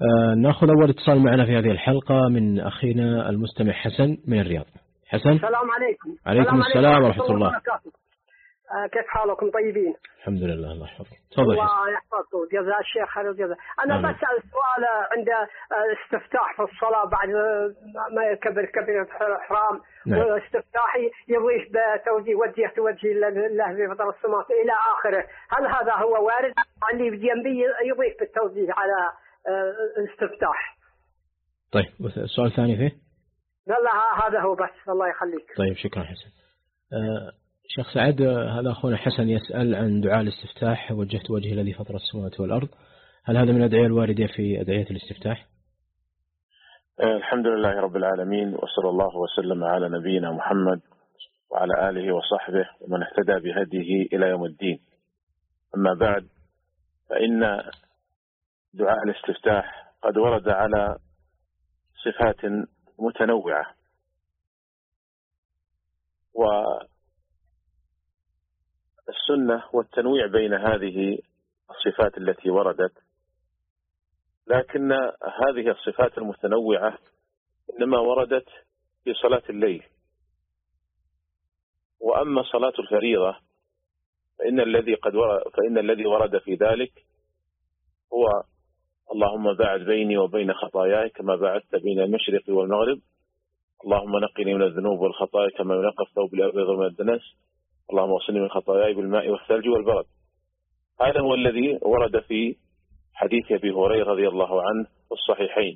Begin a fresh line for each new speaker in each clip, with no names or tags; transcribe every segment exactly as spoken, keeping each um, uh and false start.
آه نأخذ أول اتصال معنا في هذه الحلقة من أخينا المستمع حسن من الرياض. حسن.
السلام عليكم.
عليكم السلام ورحمة الله.
آه كيف حالكم؟ طيبين؟
الحمد لله، الله يحفظك. تفضل.
الله يحفظكم، جزاء الشيخ خير الجزاء. أنا آمين. بسأل سؤال عند استفتاح في الصلاة بعد ما يكبر كبيرة الإحرام. نعم. واستفتاحي يضيف بتوجيه وجهت وجهي لله في فطر السماوات إلى آخره، هل هذا هو وارد؟ اللي بجنبي يضيف بالتوجيه على الاستفتاح.
طيب السؤال الثاني فيه؟
لا لا هذا هو بس، الله يخليك.
طيب شكرا حسن. أه شيخ سعد، هذا أخونا حسن يسأل عن دعاء الاستفتاح، وجهت وجهي الذي فطر السماوات والأرض، هل هذا من الأدعية الواردة في أدعية الاستفتاح؟
الحمد لله رب العالمين، وصلى الله وسلم على نبينا محمد وعلى آله وصحبه ومن اهتدى بهديه إلى يوم الدين. أما بعد، فإن دعاء الاستفتاح قد ورد على صفات متنوعة، والسنة والتنويع بين هذه الصفات التي وردت، لكن هذه الصفات المتنوعة إنما وردت في صلاة الليل. وأما صلاة الفريضة فإن الذي قد ورد فإن الذي ورد في ذلك هو اللهم باعد بيني وبين خطاياي كما باعدت بين المشرق والمغرب، اللهم نقني من الذنوب والخطايا كما ينقى الثوب الأبيض من الدنس، اللهم اغسلني من خطاياي بالماء والثلج والبرد. هذا هو الذي ورد في حديث أبي هريرة رضي الله عنه في الصحيحين.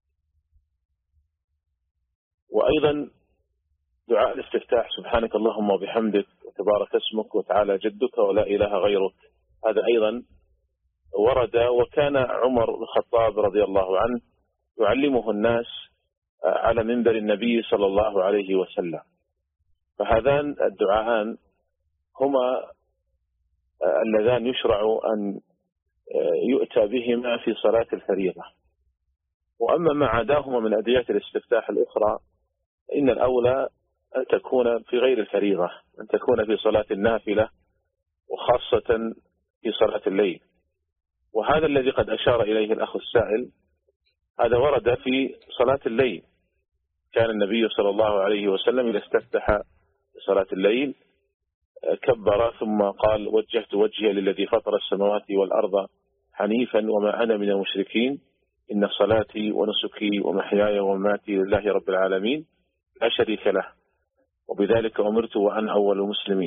وأيضا دعاء الاستفتاح سبحانك اللهم وبحمدك وتبارك اسمك وتعالى جدك ولا إله غيرك، هذا أيضا ورد، وكان عمر بن الخطاب رضي الله عنه يعلمه الناس على منبر النبي صلى الله عليه وسلم. فهذان الدعاءان هما اللذان يشرع أن يؤتى بهما في صلاة الفريضة. وأما ما عداهما من أدعية الاستفتاح الأخرى إن الأولى أن تكون في غير الفريضة، أن تكون في صلاة النافلة، وخاصة في صلاة الليل. وهذا الذي قد أشار إليه الأخ السائل هذا ورد في صلاة الليل. كان النبي صلى الله عليه وسلم إذا استفتح في صلاة الليل كبر ثم قال وجهت وجهي للذي فطر السماوات والأرض حنيفا وما أنا من المشركين، إن صلاتي ونسكي ومحياي ومماتي لله رب العالمين لا شريك له، وبذلك أمرت وأنا أول المسلمين،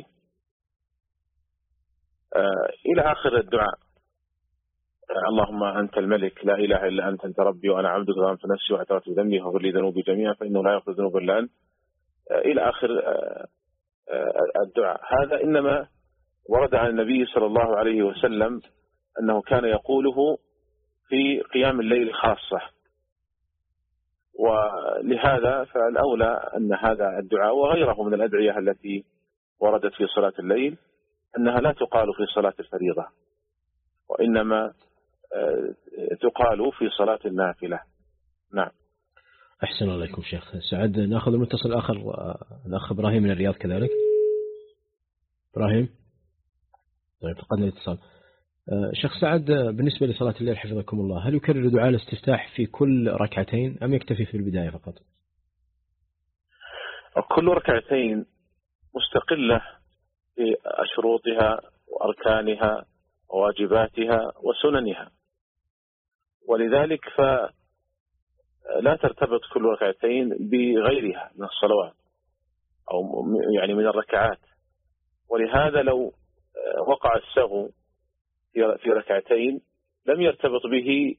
آه إلى آخر الدعاء. آه اللهم أنت الملك لا إله إلا أنت، أنت ربي وأنا عبدك ظلمت نفسي واعترفت بذنبي فاغفر لي ذنوبي جميعا فإنه لا يغفر الذنوب إلا أنت، آه إلى آخر آه آه الدعاء. هذا إنما ورد عن النبي صلى الله عليه وسلم أنه كان يقوله في قيام الليل خاصة، ولهذا فالأولى أن هذا الدعاء وغيره من الأدعية التي وردت في صلاة الليل أنها لا تقال في صلاة الفريضة، وإنما تقال في صلاة النافلة. نعم.
أحسن الله عليكم شيخ سعد. نأخذ المتصل الآخر، الأخ إبراهيم من الرياض كذلك. إبراهيم. طيب فقدنا الاتصال. شيخ سعد، بالنسبة لصلاة الليل حفظكم الله، هل يكرر دعاء الاستفتاح في كل ركعتين أم يكتفي في البداية فقط؟
كل ركعتين مستقلة بشروطها وأركانها وواجباتها وسننها، ولذلك فلا ترتبط كل ركعتين بغيرها من الصلوات أو يعني من الركعات. ولهذا لو وقع السهو في ركعتين لم يرتبط به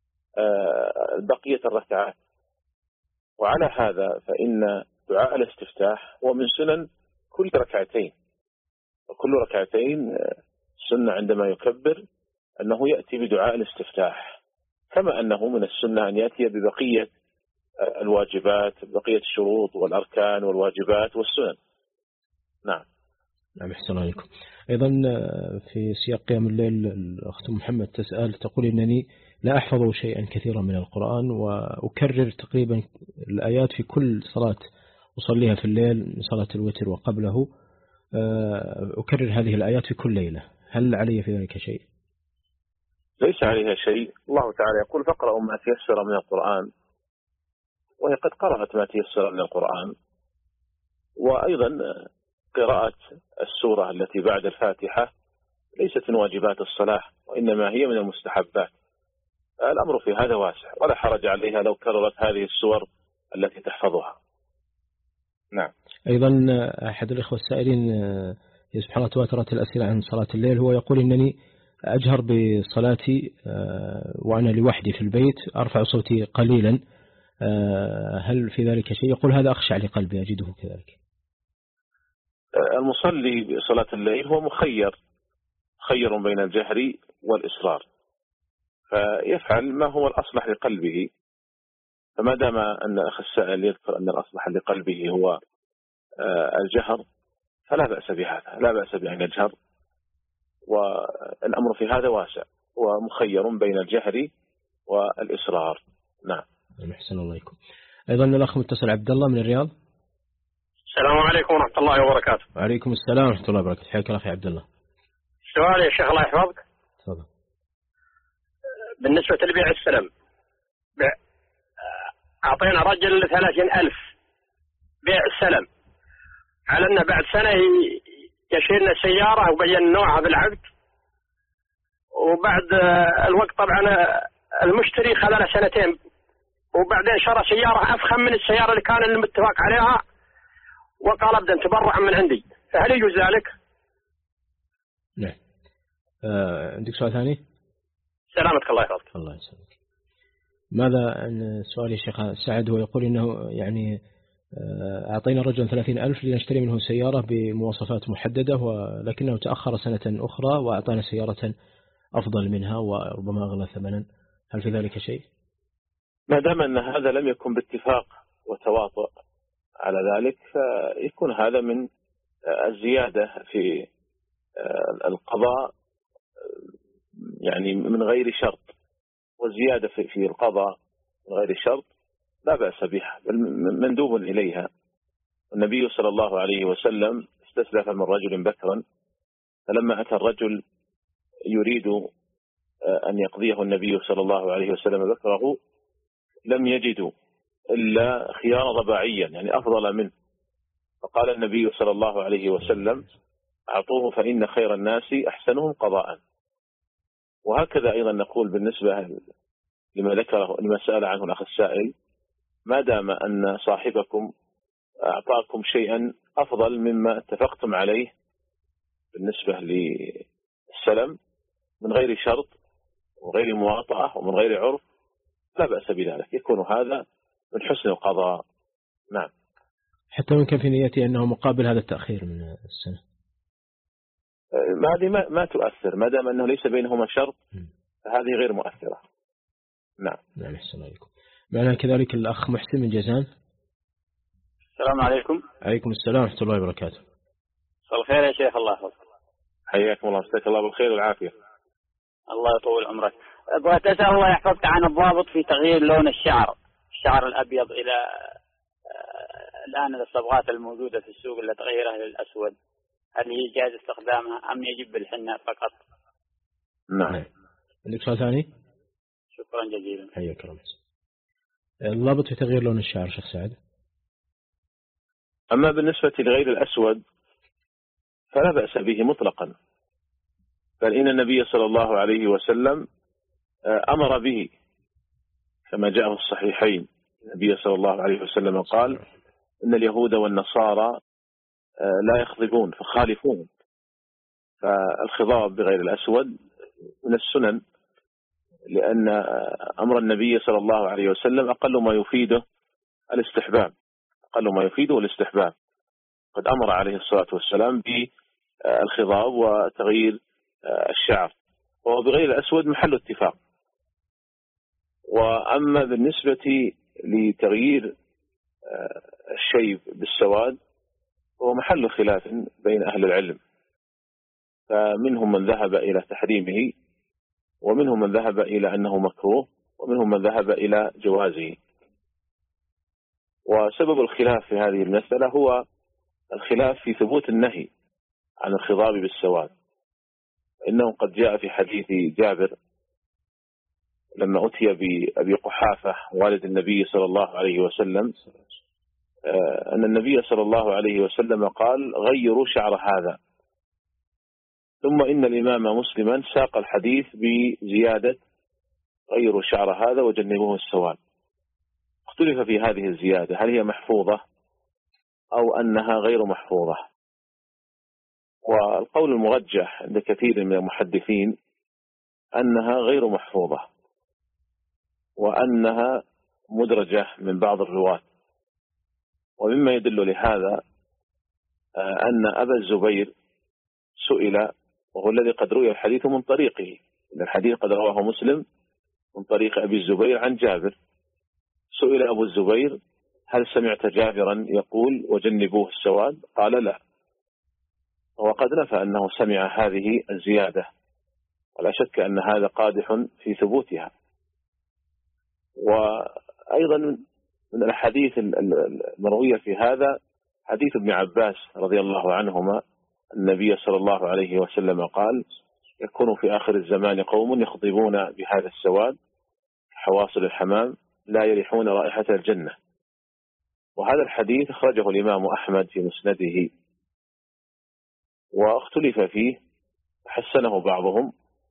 بقية الركعات. وعلى هذا فإن دعاء الاستفتاح هو من سنن كل ركعتين، وكل ركعتين سنة عندما يكبر أنه يأتي بدعاء الاستفتاح، كما أنه من السنة أن يأتي ببقية الواجبات، بقية الشروط والأركان والواجبات والسنن. نعم.
نعم أحسن عليكم. أيضا في سياق قيام الليل الأخت محمد تسأل تقول إنني لا أحفظ شيئا كثيرا من القرآن، وأكرر تقريبا الآيات في كل صلاة أصليها في الليل من صلاة الوتر وقبله، أكرر هذه الآيات في كل ليلة، هل علي في ذلك شيء؟
ليس عليها شيء. الله تعالى يقول فاقرأوا ما تيسر من القرآن، وهي قد قرأت ما تيسر من القرآن. وأيضا قراءة السورة التي بعد الفاتحة ليست من واجبات الصلاة، وإنما هي من المستحبات. الأمر في هذا واسع، ولا حرج عليها لو كررت هذه السور التي تحفظها. نعم.
أيضا أحد الإخوة السائلين سبحان الله تواترت الأسئلة عن صلاة الليل، هو يقول إنني أجهر بصلاتي وأنا لوحدي في البيت، أرفع صوتي قليلا، هل في ذلك شيء؟ يقول هذا أخشع لقلبي أجده كذلك.
المصلي بصلاة الليل هو مخير خير بين الجهر والإصرار، فيفعل ما هو الأصلح لقلبه. فما دام أن أخ السائل يذكر أن الأصلح لقلبه هو الجهر فلا بأس بهذا، لا بأس بأن يجهر، والأمر في هذا واسع، ومخير بين الجهر والإصرار. نعم.
أحسن الله إليكم. أيضا الأخ متصل عبد الله من الرياض.
السلام عليكم ورحمة الله وبركاته.
وعليكم السلام ورحمة الله وبركاته. حياك الله أخي عبد الله.
سؤال يا شيخ الله يحفظك.
تفضل.
بالنسبة لبيع السلم، بيع أعطينا رجل ثلاثين ألف بيع السلم، على أنه بعد سنة يشيلنا سيارة وبين نوعها بالعقد، وبعد الوقت طبعا المشتري خلال سنتين، وبعدين شرى سيارة أفخم من السيارة اللي كان المتفق عليها وقال أبدأ تبرع من عندي، فهل يجوز ذلك؟
نعم. آه، عندك سؤال ثاني؟
سلامتك الله يحفظك.
الله يسلمك. ماذا عن سؤال الشيخ سعد؟ هو يقول إنه يعني أعطينا رجلا ثلاثين ألف لنشتري منه سيارة بمواصفات محددة، ولكنه تأخر سنة أخرى وأعطانا سيارة أفضل منها وربما أغلى ثمنا، هل في ذلك شيء؟
ما دام أن هذا لم يكن باتفاق وتواطؤ على ذلك، فيكون هذا من الزيادة في القضاء، يعني من غير شرط، والزيادة في القضاء من غير شرط لا بأس بها، بل مندوب إليها. النبي صلى الله عليه وسلم استسلف من رجل بكرا، فلما أتى الرجل يريد أن يقضيه النبي صلى الله عليه وسلم بكره، لم يجدوا إلا خيار رباعيا يعني أفضل منه، فقال النبي صلى الله عليه وسلم أعطوه فإن خير الناس أحسنهم قضاء. وهكذا أيضا نقول بالنسبة لما ذكره لما سأل عنه الأخ السائل، ما دام أن صاحبكم أعطاكم شيئا أفضل مما اتفقتم عليه بالنسبة للسلم من غير شرط وغير مواطأة ومن غير عرف، لا بأس بذلك، يكون هذا من حسن القضاء. نعم.
حتى وإن كان في نيتي أنه مقابل هذا التأخير من السنة،
ما هذه ما, ما تؤثر، ما دام أنه ليس بينهما شرط فهذه غير مؤثرة. نعم.
نعم. أحسن عليكم. معنا كذلك الأخ محسن من جازان.
السلام عليكم.
عليكم السلام ورحمة الله وبركاته.
مساء الخير يا شيخ الله يحفظك.
حياكم الله، مساك الله بالخير والعافية.
الله يطول عمرك. بغيت أسأل الله يحفظك عن الضابط في تغيير لون الشعر، الشعر الأبيض إلى الآن الصبغات الموجودة في السوق اللي تغيرها للأسود، هل هي جائز استخدامها أم يجب بالحنة فقط؟
نعم.
عندك سؤال ثاني؟
شكرا جزيلا.
حياك الله. الضابط في تغيير لون الشعر شيخ سعد؟
أما بالنسبة لغير الأسود فلا بأس به مطلقا، بل إن النبي صلى الله عليه وسلم أمر به كما جاء في الصحيحين. النبي صلى الله عليه وسلم قال إن اليهود والنصارى لا يخضبون فخالفوهم، فالخضاب بغير الأسود من السنن، لأن أمر النبي صلى الله عليه وسلم أقل ما يفيده الاستحباب، أقل ما يفيده الاستحباب. قد أمر عليه الصلاة والسلام بالخضاب وتغيير الشعر، وهو بغير الأسود محل اتفاق. وأما بالنسبة لتغيير الشيب بالسواد هو محل خلاف بين أهل العلم، فمنهم من ذهب إلى تحريمه، ومنهم من ذهب إلى أنه مكروه، ومنهم من ذهب إلى جوازه. وسبب الخلاف في هذه المسألة هو الخلاف في ثبوت النهي عن الخضاب بالسواد، إنه قد جاء في حديث جابر لما أتي بأبي قحافة والد النبي صلى الله عليه وسلم أن النبي صلى الله عليه وسلم قال غيروا شعر هذا. ثم إن الإمام مسلما ساق الحديث بزيادة غيروا شعر هذا وجنبوه السواد. اختلف في هذه الزيادة هل هي محفوظة أو أنها غير محفوظة. والقول المرجح عند كثير من المحدثين أنها غير محفوظة وأنها مدرجة من بعض الرواة. ومما يدل لهذا أن أبا الزبير سئل، وهو الذي قد روي الحديث من طريقه، إن الحديث قد رواه مسلم من طريق أبي الزبير عن جابر. سئل أبو الزبير هل سمعت جابرا يقول وجنبوه السواد؟ قال لا. وقد نفى أنه سمع هذه الزيادة، ولا شك أن هذا قادح في ثبوتها. وأيضا من الحديث المروية في هذا حديث ابن عباس رضي الله عنهما، النبي صلى الله عليه وسلم قال يكون في آخر الزمان قوم يخضبون بهذا السواد حواصل الحمام لا يريحون رائحة الجنة. وهذا الحديث أخرجه الإمام أحمد في مسنده، واختلف فيه، حسنه بعضهم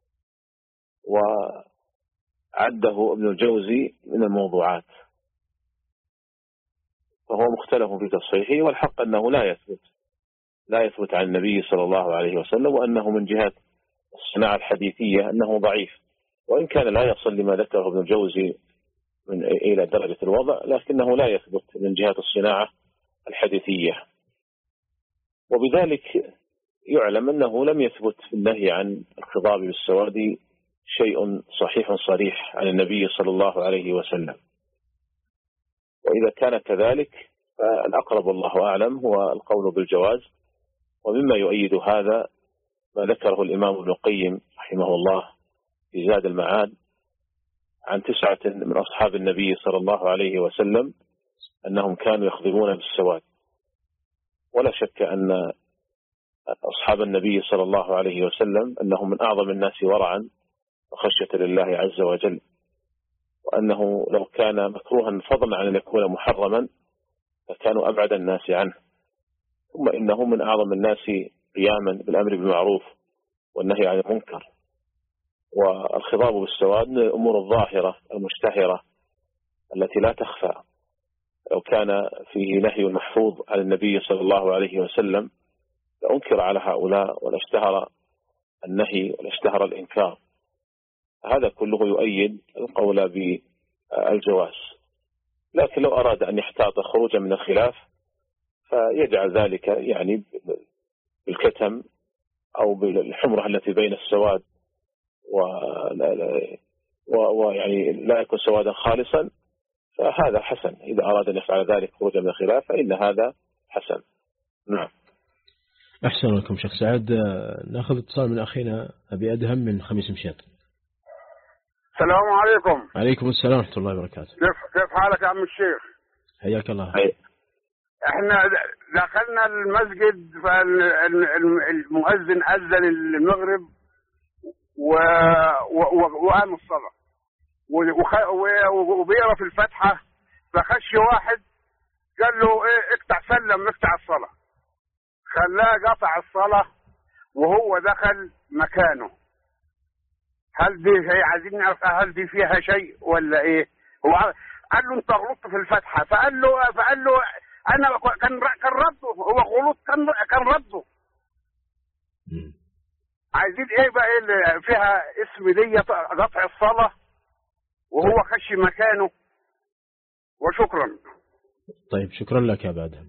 وعده ابن الجوزي من الموضوعات، فهو مختلف في تصحيحه. والحق أنه لا يثبت لا يثبت عن النبي صلى الله عليه وسلم، وأنه من جهة الصناعة الحديثية أنه ضعيف، وإن كان لا يصل لما ذكره ابن الجوزي من إلى درجة الوضع، لكنه لا يثبت من جهة الصناعة الحديثية. وبذلك يعلم أنه لم يثبت في النهي عن الخضاب بالسواد شيء صحيح صريح عن النبي صلى الله عليه وسلم. وإذا كان كذلك فالأقرب والله أعلم هو القول بالجواز. ومما يؤيد هذا ما ذكره الإمام ابن القيم رحمه الله في زاد المعاد عن تسعة من أصحاب النبي صلى الله عليه وسلم أنهم كانوا يخضبون بالسواد. ولا شك أن أصحاب النبي صلى الله عليه وسلم أنهم من أعظم الناس ورعا وخشية لله عز وجل، وأنه لو كان مكروها فضلا عن أن يكون محرما فكانوا أبعد الناس عنه. ثم إنه من أعظم الناس قياما بالأمر بالمعروف والنهي عن المنكر. والخضاب بالسواد من الأمور الظاهرة المشتهرة التي لا تخفى. لو كان فيه نهي محفوظ عن النبي صلى الله عليه وسلم لأنكر على هؤلاء ولا اشتهر النهي ولا اشتهر الإنكار. هذا كله يؤيد القول بالجواز. لكن لو أراد أن يحتاط خروجا من الخلاف فيجعل ذلك يعني بالكتم أو بالحمرة التي بين السواد ويعني لا يكون سوادا خالصا، فهذا حسن. إذا أراد أن يفعل ذلك خروجا من الخلاف فإن هذا حسن. نعم.
أحسن لكم شيخ سعد. نأخذ اتصال من أخينا أبي أدهم من خميس مشيط.
السلام عليكم.
عليكم السلام ورحمة الله وبركاته.
كيف كيف حالك يا عم الشيخ؟
حياك الله.
حي.
احنا دخلنا المسجد فالمؤذن أذن المغرب وقام الصلاة وبيقرا في الفاتحة، فخش واحد قال له ايه اقطع سلم اقطع الصلاة، خلاه قطع الصلاة وهو دخل مكانه. هل دي هي عايزين نعرف هل دي فيها شيء ولا ايه؟ هو قال له انت غلطت في الفاتحة، فقال له فقال له انا كان كان رده، هو غلط كان كان رده. عايزين ايه بقى ايه اللي فيها اسم دي قطع الصلاة وهو خش مكانه؟ وشكرا.
طيب شكرا لك يا بادهم.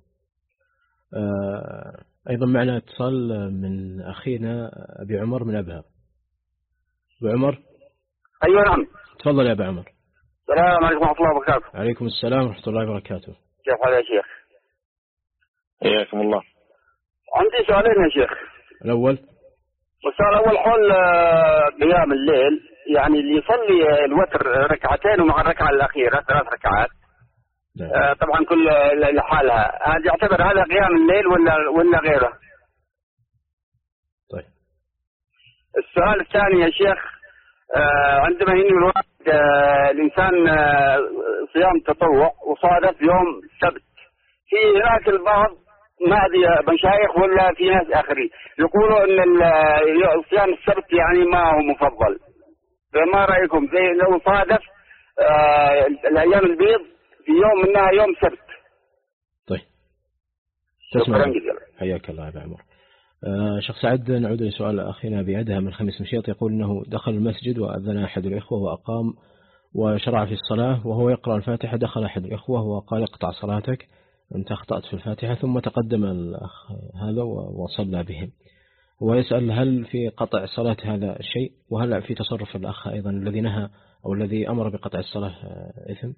آه ايضا معنا اتصال من اخينا ابي عمر من ابها. ابو عمر.
ايوه نعم.
تفضل يا ابو عمر.
السلام عليكم ورحمة الله وبركاته.
عليكم السلام ورحمة الله وبركاته.
كيف حالك يا شيخ؟
حياكم الله.
عندي سؤالين يا شيخ.
الأول.
السؤال الأول حول قيام الليل، يعني اللي يصلي الوتر ركعتين ومع الركعة الأخيرة ثلاث ركعات. آه طبعا كل لحالها، هل يعتبر هذا قيام الليل ولا ولا غيره؟
طيب.
السؤال الثاني يا شيخ،
آه عندما ينوي الواحد آه الإنسان آه صيام تطوع وصادف يوم السبت، في هناك البعض ما أدري مشايخ ولا في ناس آخرين يقولوا أن صيام السبت يعني ما هو مفضل، فما رأيكم زي لو صادف آه الأيام البيض في يوم منها يوم سبت؟
طيب
شكرا جزيلا.
حياك الله يا أبو عمر. آه شيخ سعد، نعود لسؤال أخينا بأدهم من خميس مشيط، يقول أنه دخل المسجد وأذن أحد الإخوة وأقام وشرع في الصلاة وهو يقرأ الفاتحة، دخل أحد الإخوة وقال اقطع صلاتك أنت أخطأت في الفاتحة، ثم تقدم الأخ هذا وصلى بهم، ويسأل هل في قطع صلاة هذا الشيء، وهل في تصرف الأخ أيضا الذي نهى أو الذي أمر بقطع الصلاة إثم؟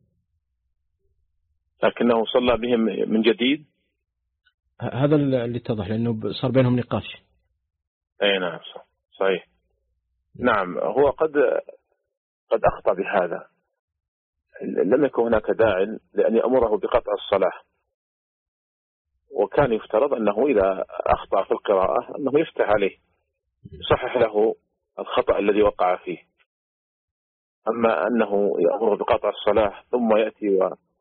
لكنه صلى بهم من جديد،
هذا اللي اتضح لأنه صار بينهم نقاش.
أي نعم صحيح. نعم هو قد قد أخطأ بهذا، لم يكن هناك داع لأن يأمره بقطع الصلاة، وكان يفترض أنه إذا أخطأ في القراءة أنه يفتح عليه يصحح له الخطأ الذي وقع فيه. أما أنه يأمره بقطع الصلاة ثم يأتي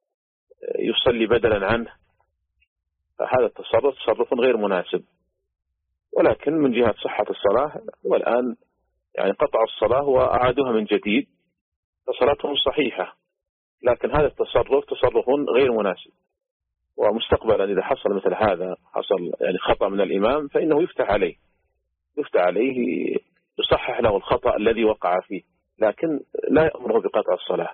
ويصلي بدلا عنه، فهذا التصرف تصرف غير مناسب. ولكن من جهة صحة الصلاة والآن يعني قطع الصلاة وأعادوها من جديد فصلاتهم صحيحة، لكن هذا التصرف تصرف غير مناسب. ومستقبلا إذا حصل مثل هذا، حصل يعني خطأ من الإمام، فإنه يفتح عليه يفتح عليه يصحح له الخطأ الذي وقع فيه، لكن لا يأمره بقطع الصلاة.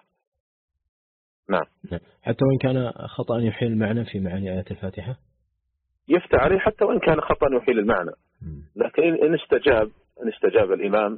نعم.
حتى وإن كان خطأ يحيل المعنى في معاني آيات الفاتحة
يفتح عليه حتى وإن كان خطأ يحيل المعنى، لكن إن استجاب إن استجاب الإمام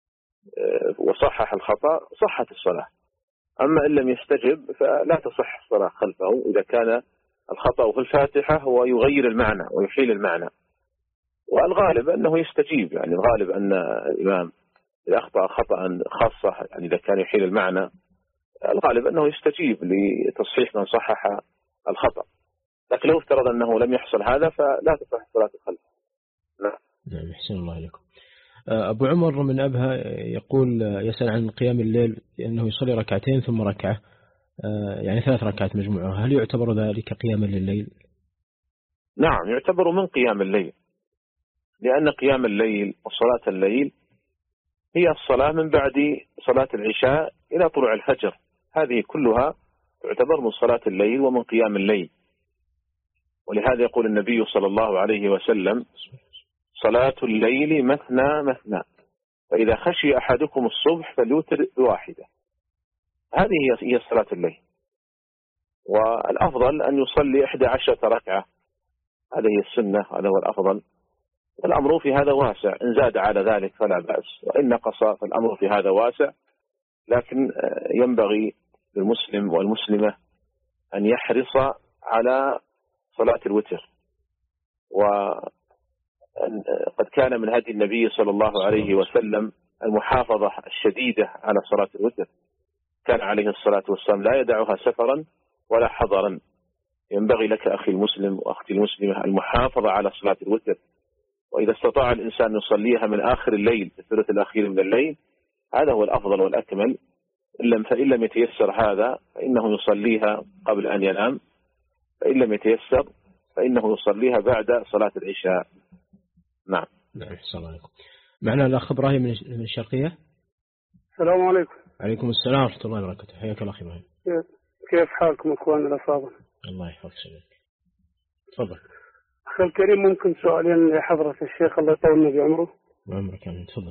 وصحح الخطأ صحت الصلاة. أما إن لم يستجب فلا تصح الصلاة خلفه إذا كان الخطأ في الفاتحة هو يغير المعنى ويحيل المعنى. والغالب أنه يستجيب، يعني الغالب أن الإمام إذا أخطأ خطأ خاصة يعني إذا كان يحيل المعنى الغالب أنه يستجيب لتصحيح من صحح الخطأ. لكن لو افترض أنه لم يحصل هذا فلا تصح الصلاة خلفه. نعم.
نعم أحسن الله إليكم. أبو عمر من أبها يقول يسأل عن قيام الليل، أنه يصلي ركعتين ثم ركعة، يعني ثلاث ركعات مجموعة، هل يعتبر ذلك قياما لليل؟
نعم يعتبر من قيام الليل، لأن قيام الليل وصلاة الليل هي الصلاة من بعد صلاة العشاء إلى طلوع الفجر، هذه كلها تعتبر من صلاة الليل ومن قيام الليل. ولهذا يقول النبي صلى الله عليه وسلم صلاة الليل مثنى مثنى، فإذا خشي أحدكم الصبح فليوتر بواحدة. هذه هي صلاة الليل، والأفضل أن يصلي إحدى عشرة ركعة، هذه هي السنة، هذا هو الأفضل. الأمر في هذا واسع، إن زاد على ذلك فلا بأس، وإن نقص فالأمر في هذا واسع. لكن ينبغي للمسلم والمسلمة أن يحرص على صلاة الوتر، وقد كان من هدي النبي صلى الله عليه وسلم المحافظة الشديدة على صلاة الوتر، كان عليه الصلاة والسلام لا يدعها سفرا ولا حضرا. ينبغي لك أخي المسلم وأختي المسلمة المحافظة على صلاة الوتر، وإذا استطاع الإنسان يصليها من آخر الليل في الثلث الأخير من الليل هذا هو الأفضل والأكمل. فإن لم يتيسر هذا فإنه يصليها قبل أن ينام، فإن لم يتيسر فإنه يصليها بعد صلاة العشاء. نعم.
نعم أحسن الله عليكم. معنا الأخ إبراهيم من الشرقية.
السلام عليكم.
عليكم السلام ورحمة الله وبركاته. حياك الله أخي إبراهيم.
كيف حالكم أخواننا الأفاضل؟
الله يحفظك سيدك. تفضل.
أخي الكريم، ممكن سؤالين لحضرة الشيخ الله يطول بعمره؟
بعمرك كامل. تفضل.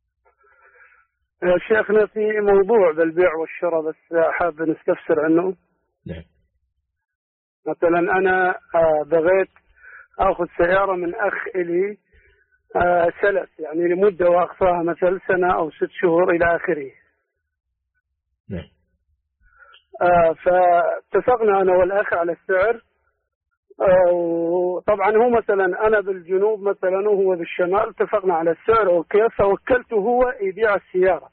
شيخنا في موضوع بالبيع والشراء بس حاب نستفسر عنه.
نعم.
مثلا أنا بغيت أخذ سيارة من أخ إلي سلف، يعني لمدة وأقصاها مثلا سنة أو ست شهور إلى آخره.
نعم.
فاتفقنا أنا والأخ على السعر، وطبعا هو مثلا أنا بالجنوب مثلا وهو بالشمال، اتفقنا على السعر وكيف، فوكلته هو يبيع السيارة.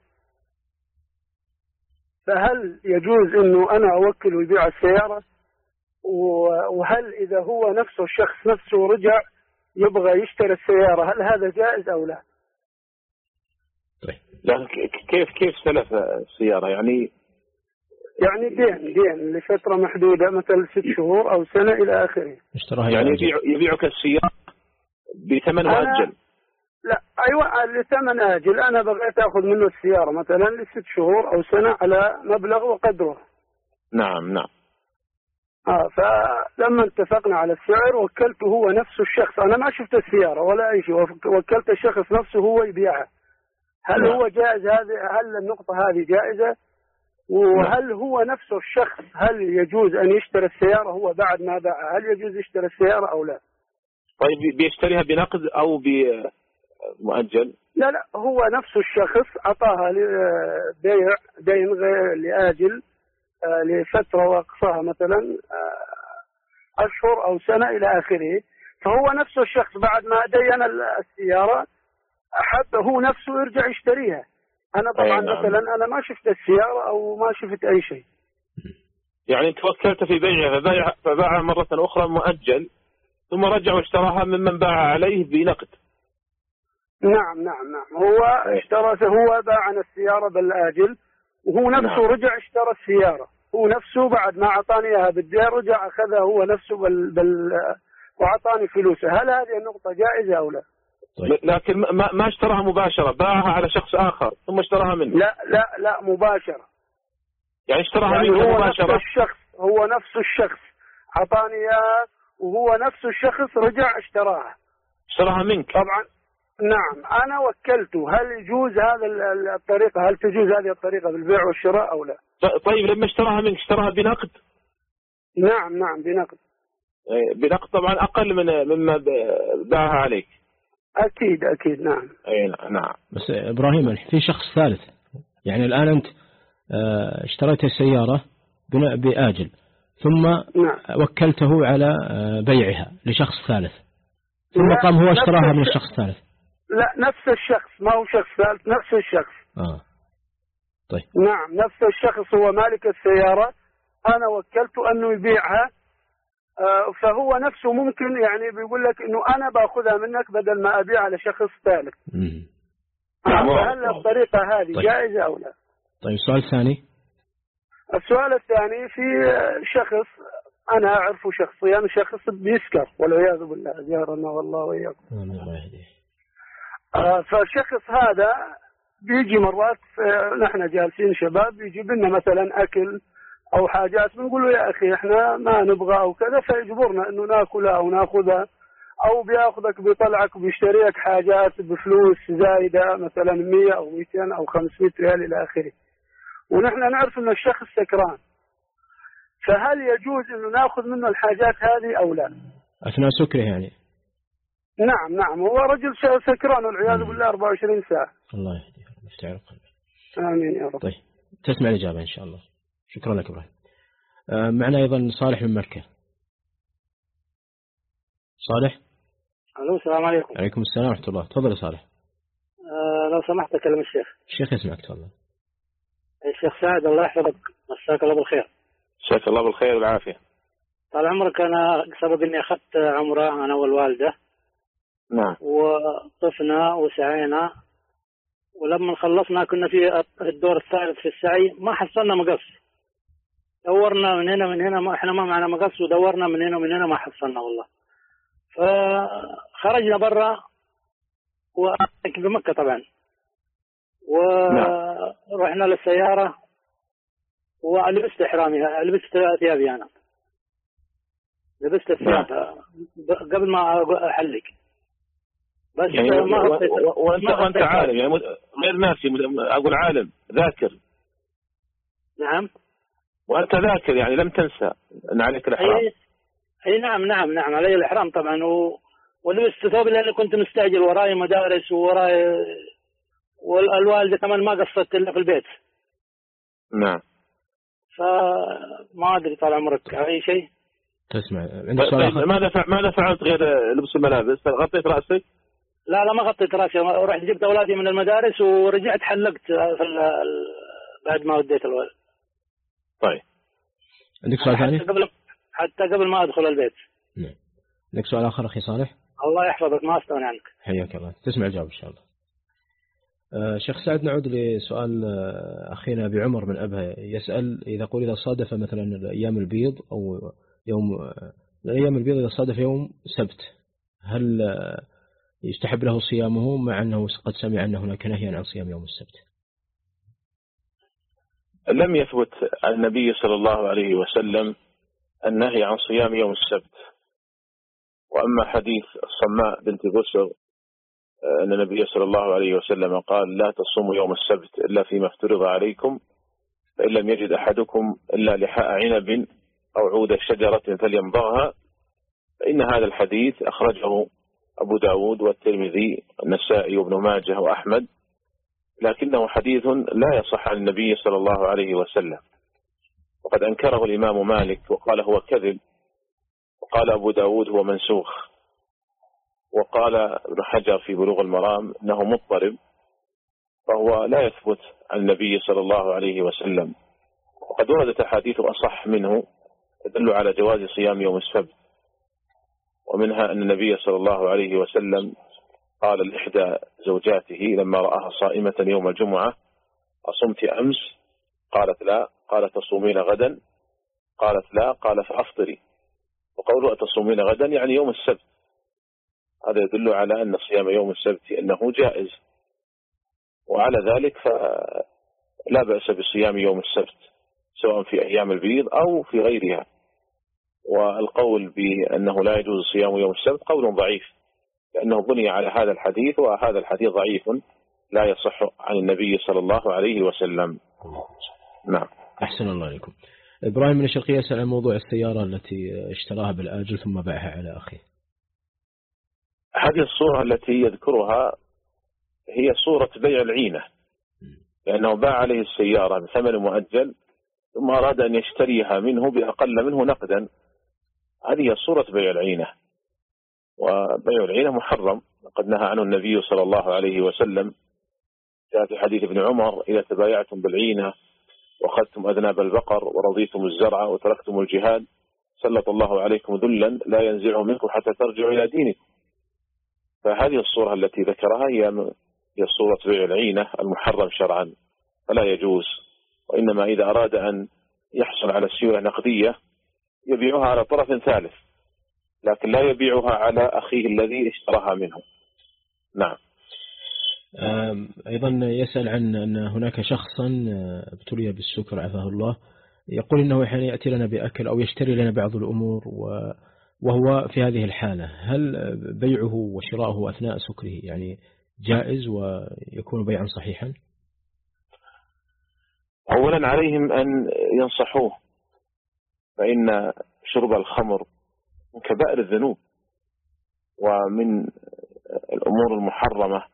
فهل يجوز إنه أنا أوكل ويبيع السيارة؟ وهل إذا هو نفسه الشخص نفسه رجع يبغى يشتري السيارة هل هذا جائز أو لا؟
طيب
لا كيف كيف سلف السيارة يعني؟
يعني دين دين لفترة محدودة مثل ست شهور أو سنة إلى آخره.
اشتراها
يعني يبيع يبيعك السيارة بثمن مؤجل؟
لا أيوة لثمن آجل. أنا بغيت أخذ منه السيارة مثلا لست شهور أو سنة على مبلغ وقدره.
نعم نعم.
آه فلما اتفقنا على السعر وكلته هو نفسه الشخص، أنا ما شفت السيارة ولا أي شيء، وكلت الشخص نفسه هو يبيعها. هل نعم. هو جائز هذه؟ هل النقطة هذه جائزة؟ وهل نعم. هو نفسه الشخص هل يجوز أن يشتري السيارة هو بعد ما باعها؟ هل يجوز يشتري السيارة أو لا؟
طيب بيشتريها بنقد أو بمؤجل؟
لا لا هو نفسه الشخص أعطاها بيع دين غير لآجل لفترة وأقصاها مثلا أشهر أو سنة إلى آخره. فهو نفسه الشخص بعد ما دين السيارة حتى هو نفسه يرجع يشتريها. أنا طبعا نعم. مثلا أنا ما شفت السيارة أو ما شفت أي شيء.
يعني توكلت في بيعها فباعها فباعها مرة أخرى مؤجل ثم رجع واشتراها ممن باع عليه بنقد.
نعم نعم نعم هو اشترى هو باعنا السيارة بالآجل وهو نفسه نعم. رجع اشترى السيارة هو نفسه بعد ما أعطاني إياها بالدين رجع أخذها هو نفسه بال, بال وأعطاني فلوسه. هل هذه النقطة جائزة أو لا؟
طيب. لكن ما ما اشتراها مباشرة، باعها على شخص آخر ثم اشتراها منه.
لا لا لا مباشرة.
يعني اشتراها
يعني
منك
هو
مباشرة.
نفس الشخص هو نفس الشخص أعطاني إياها وهو نفس الشخص رجع اشتراها.
اشتراها منك.
طبعا نعم أنا وكلته. هل يجوز هذا الطريقة؟ هل تجوز هذه الطريقة بالبيع والشراء أو لا؟
طيب لما اشتراها منك اشتراها بنقد؟
نعم نعم بنقد.
بنقد طبعا أقل من مما باعها عليك.
أكيد أكيد نعم.
أي نعم.
بس إبراهيم في شخص ثالث، يعني الآن أنت اشتريت السيارة بآجل ثم نعم. وكلته على بيعها لشخص ثالث ثم قام هو اشتراها من الشخص الثالث.
لا نفس الشخص ما هو شخص ثالث نفس الشخص.
آه. طيب.
نعم نفس الشخص هو مالك السيارة أنا وكلته أنه يبيعها آه فهو نفسه ممكن يعني بيقول لك إنه أنا بأخذها منك بدل ما أبيعها لشخص ثالث. آه هل الطريقة هذه طيب. جائزة أو لا؟
طيب السؤال الثاني.
السؤال الثاني في شخص أنا أعرفه شخصيا شخص بيسكر والعياذ بالله جارنا والله وإياكم. آه فالشخص هذا بيجي مرات نحن جالسين شباب بيجيب لنا مثلا أكل أو حاجات بنقول له يا أخي إحنا ما نبغى أو كذا فيجبرنا إنه ناكلها أو ناخذها أو بياخذك بيطلعك وبيشتريك حاجات بفلوس زايدة مثلا مية أو مئتين أو خمسمائة ريال إلى آخره ونحن نعرف إن الشخص سكران. فهل يجوز إنه ناخذ منه الحاجات هذه أو لا؟
أثناء سكره يعني.
نعم نعم هو رجل سكران والعياذ بالله أربعة وعشرين ساعة.
الله يهديه ويفتح على قلبه.
آمين يا رب.
طيب تسمع الإجابة إن شاء الله. شكرا لك إبراهيم. آه معنا أيضا صالح من مكة. صالح.
ألو السلام عليكم.
عليكم السلام ورحمة الله. تفضل يا صالح.
آه لو سمحت أكلم الشيخ.
الشيخ يسمعك تفضل.
الشيخ سعد الله يحفظك مساك الله بالخير.
مساك الله بالخير والعافية.
طال عمرك أنا سبب إني أخذت عمرة أنا والوالدة.
نعم.
وطفنا وسعينا ولما خلصنا كنا في الدور الثالث في السعي ما حصلنا مقص. دورنا من هنا من هنا ما احنا ما معنا مقص ودورنا من هنا ومن هنا ما حصلنا والله. فخرجنا برا بمكة طبعا ورحنا للسيارة ولبست إحرامي لبست ثيابي أنا لبست الثياب قبل ما أحلق بس
يعني
ما
وانت وانت عالم يعني غير ناسي اقول عالم ذاكر.
نعم.
وانت ذاكر يعني لم تنسى ان عليك الاحرام.
اي, أي نعم نعم نعم علي الاحرام طبعا و... ولبست ثوب لاني كنت مستعجل وراي مدارس وراي والوالده كمان ما قصت الا في البيت.
نعم.
فما ادري طال عمرك اي شيء.
تسمع
طيب ماذا فع... ماذا فعلت غير لبس الملابس؟ غطيت راسك؟
لا لا ما غطيت راسي رحت جبت اولادي من المدارس ورجعت حلقت في ال... بعد ما وديت الولد.
طيب
عندك سؤال ثاني؟
حتى قبل حتى قبل ما ادخل البيت.
نعم. عندك سؤال اخر اخي صالح؟
الله يحفظك ما استغني عنك.
حياك الله. تسمع الجواب ان شاء الله. شيخ سعد، نعود لسؤال أخينا أبي عمر من أبها، يسأل إذا قول إذا صادف مثلا الأيام البيض أو يوم الأيام البيض إذا صادف يوم سبت، هل يستحب له صيامه مع أنه قد سمع أن هناك نهيا عن صيام يوم السبت؟
لم يثبت عن النبي صلى الله عليه وسلم النهي عن صيام يوم السبت. وأما حديث الصماء بنت بسر أن النبي صلى الله عليه وسلم قال لا تصوموا يوم السبت إلا فيما افترض عليكم، فإن لم يجد أحدكم إلا لحاء عنب أو عود شجرة فليمضغها، فإن هذا الحديث أخرجه أبو داود والترمذي والنسائي وابن ماجه وأحمد، لكنه حديث لا يصح عن النبي صلى الله عليه وسلم، وقد أنكره الإمام مالك وقال هو كذب، وقال أبو داود هو منسوخ، وقال ابن حجر في بلوغ المرام أنه مضطرب، فهو لا يثبت عن النبي صلى الله عليه وسلم. وقد وردت أحاديث أصح منه تدل على جواز صيام يوم السبت، ومنها أن النبي صلى الله عليه وسلم قال لإحدى زوجاته لما رآها صائمة يوم الجمعة أصمت أمس؟ قالت لا. قال تصومين غدا؟ قالت لا. قال فأفطري. وقوله تصومين غدا يعني يوم السبت، هذا يدل على أن صيام يوم السبت أنه جائز، وعلى ذلك فلا بأس بصيام يوم السبت سواء في أيام البيض أو في غيرها. والقول بأنه لا يجوز صيام يوم السبت قول ضعيف، لأنه بني على هذا الحديث، وهذا الحديث ضعيف لا يصح عن النبي صلى الله عليه وسلم. نعم.
أحسن الله عليكم. إبراهيم من الشرقية يسأل عن موضوع السيارة التي اشتراها بالآجل ثم باعها على أخيه.
هذه الصورة التي يذكرها هي صورة بيع العينة، لأنه باع عليه السيارة بثمن مؤجل ثم أراد أن يشتريها منه بأقل منه نقدا. هذه صورة بيع العينة، وبيع العينة محرم، قد نهى عنه النبي صلى الله عليه وسلم. جاء في حديث ابن عمر إذا تبايعتم بالعينة وأخذتم أذناب البقر ورضيتم الزرع وتركتم الجهاد سلط الله عليكم ذلا لا ينزعه منكم حتى ترجعوا إلى دينكم. فهذه الصورة التي ذكرها هي هي صورة بيع العينة المحرم شرعا، فلا يجوز. وإنما إذا أراد أن يحصل على السيولة نقدية يبيعها على طرف ثالث، لكن لا يبيعها على أخيه الذي اشتراها منه. نعم.
أيضا يسأل عن أن هناك شخصا ابتلي بالسكر عافاه الله، يقول إنه أحيانا يأتي لنا بأكل أو يشتري لنا بعض الأمور وهو في هذه الحالة، هل بيعه وشراؤه أثناء سكره يعني جائز ويكون بيعا صحيحا؟
أولا عليهم أن ينصحوه، فإن شرب الخمر من كبائر الذنوب ومن الأمور المحرمة،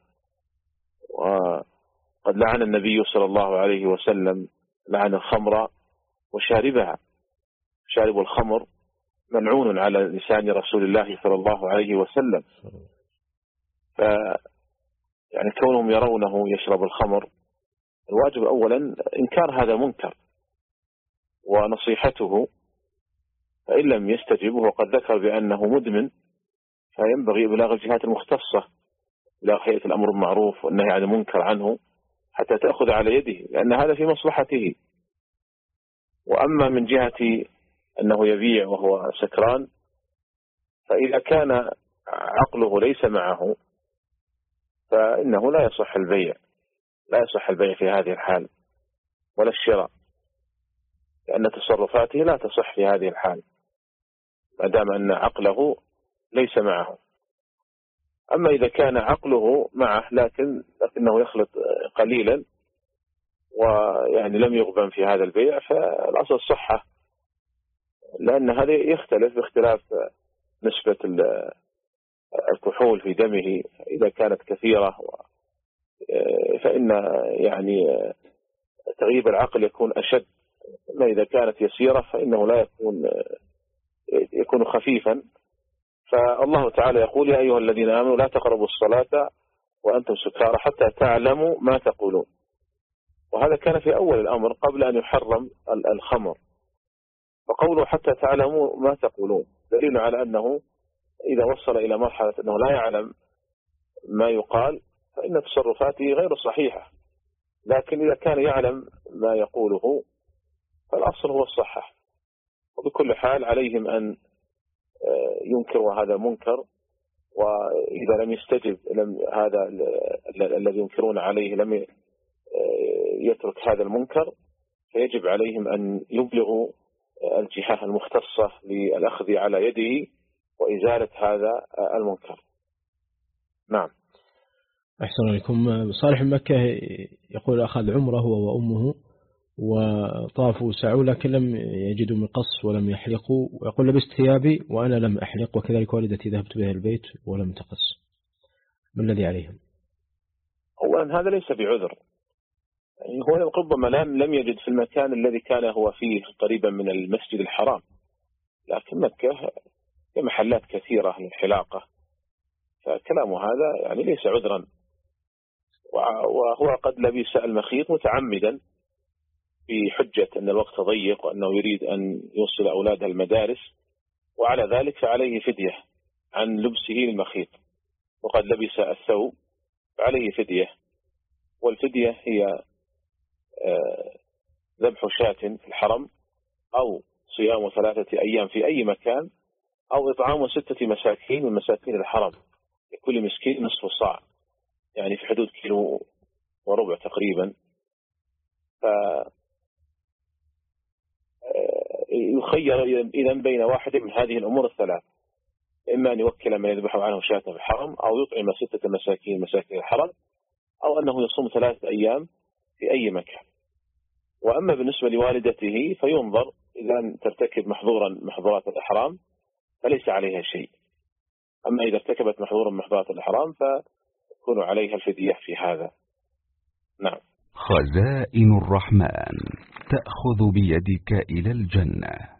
وقد لعن النبي صلى الله عليه وسلم لعن الخمر وشاربها. شارب الخمر ملعون على لسان رسول الله صلى الله عليه وسلم. ف يعني كونهم يرونه يشرب الخمر، الواجب أولا إنكار هذا منكر ونصيحته، فإن لم يستجبه وقد ذكر بأنه مدمن فينبغي إبلاغ الجهات المختصة، إبلاغ هيئة الأمر بالمعروف والنهي عن المنكر عنه حتى تأخذ على يده، لأن هذا في مصلحته. وأما من جهة أنه يبيع وهو سكران، فإذا كان عقله ليس معه فإنه لا يصح البيع، لا يصح البيع في هذه الحال ولا الشراء، لأن تصرفاته لا تصح في هذه الحال ما دام أن عقله ليس معه. أما إذا كان عقله معه لكن لكنه يخلط قليلا ويعني لم يغبن في هذا البيع، فالأصل الصحة، لأن هذا يختلف باختلاف نسبة الكحول في دمه. إذا كانت كثيرة فإن يعني تغييب العقل يكون أشد، أما إذا كانت يسيرة فإنه لا يكون يكون خفيفا. فالله تعالى يقول يا أيها الذين آمنوا لا تقربوا الصلاة وأنتم سكارى حتى تعلموا ما تقولون. وهذا كان في أول الأمر قبل أن يحرم الخمر، فقوله حتى تعلموا ما تقولون دليل على أنه إذا وصل إلى مرحلة أنه لا يعلم ما يقال فإن تصرفاته غير صحيحة. لكن إذا كان يعلم ما يقوله فالأصل هو الصحة. وبكل حال عليهم أن ينكروا هذا المنكر، وإذا لم يستجب لم هذا الذي ينكرون عليه لم يترك هذا المنكر، فيجب عليهم أن يبلغوا الجهة المختصة للأخذ على يده وإزالة هذا المنكر. نعم.
أحسن عليكم. صالح من مكة يقول أخذ عمره هو وأمه وطافوا سعوا لكن لم يجدوا مقص ولم يحلقوا، ويقول لبست ثيابي وأنا لم أحلق، وكذلك والدتي ذهبت بها البيت ولم تقص، ما الذي عليهم؟
أولا هذا ليس بعذر، يعني هو ربما لم يجد في المكان الذي كان هو فيه قريبا من المسجد الحرام، لكن مكة محلات كثيرة للحلاقة، فكلامه هذا يعني ليس عذرا. وهو قد لبس المخيط متعمدا بحجة أن الوقت ضيق وأنه يريد أن يوصل أولاده المدارس، وعلى ذلك فعليه فدية عن لبسه للمخيط، وقد لبس الثوب فعليه فدية، والفدية هي ذبح شاة في الحرم أو صيام ثلاثة أيام في أي مكان أو إطعام ستة مساكين من مساكين الحرم، لكل مسكين نصف صاع، يعني في حدود كيلو وربع تقريبا. ف يخير إذا بين واحد من هذه الأمور الثلاث، إما أن يوكل من يذبح عنه شاة في الحرم، أو يطعم ستة مساكين مساكين الحرم، أو أنه يصوم ثلاثة أيام في أي مكان. وأما بالنسبة لوالدته فينظر، إذا ترتكب محظورا محظورات الإحرام فليس عليها شيء، أما إذا ارتكبت محظورا محظورات الإحرام فتكون عليها الفدية في هذا. نعم.
خزائن الرحمن تأخذ بيدك إلى الجنة.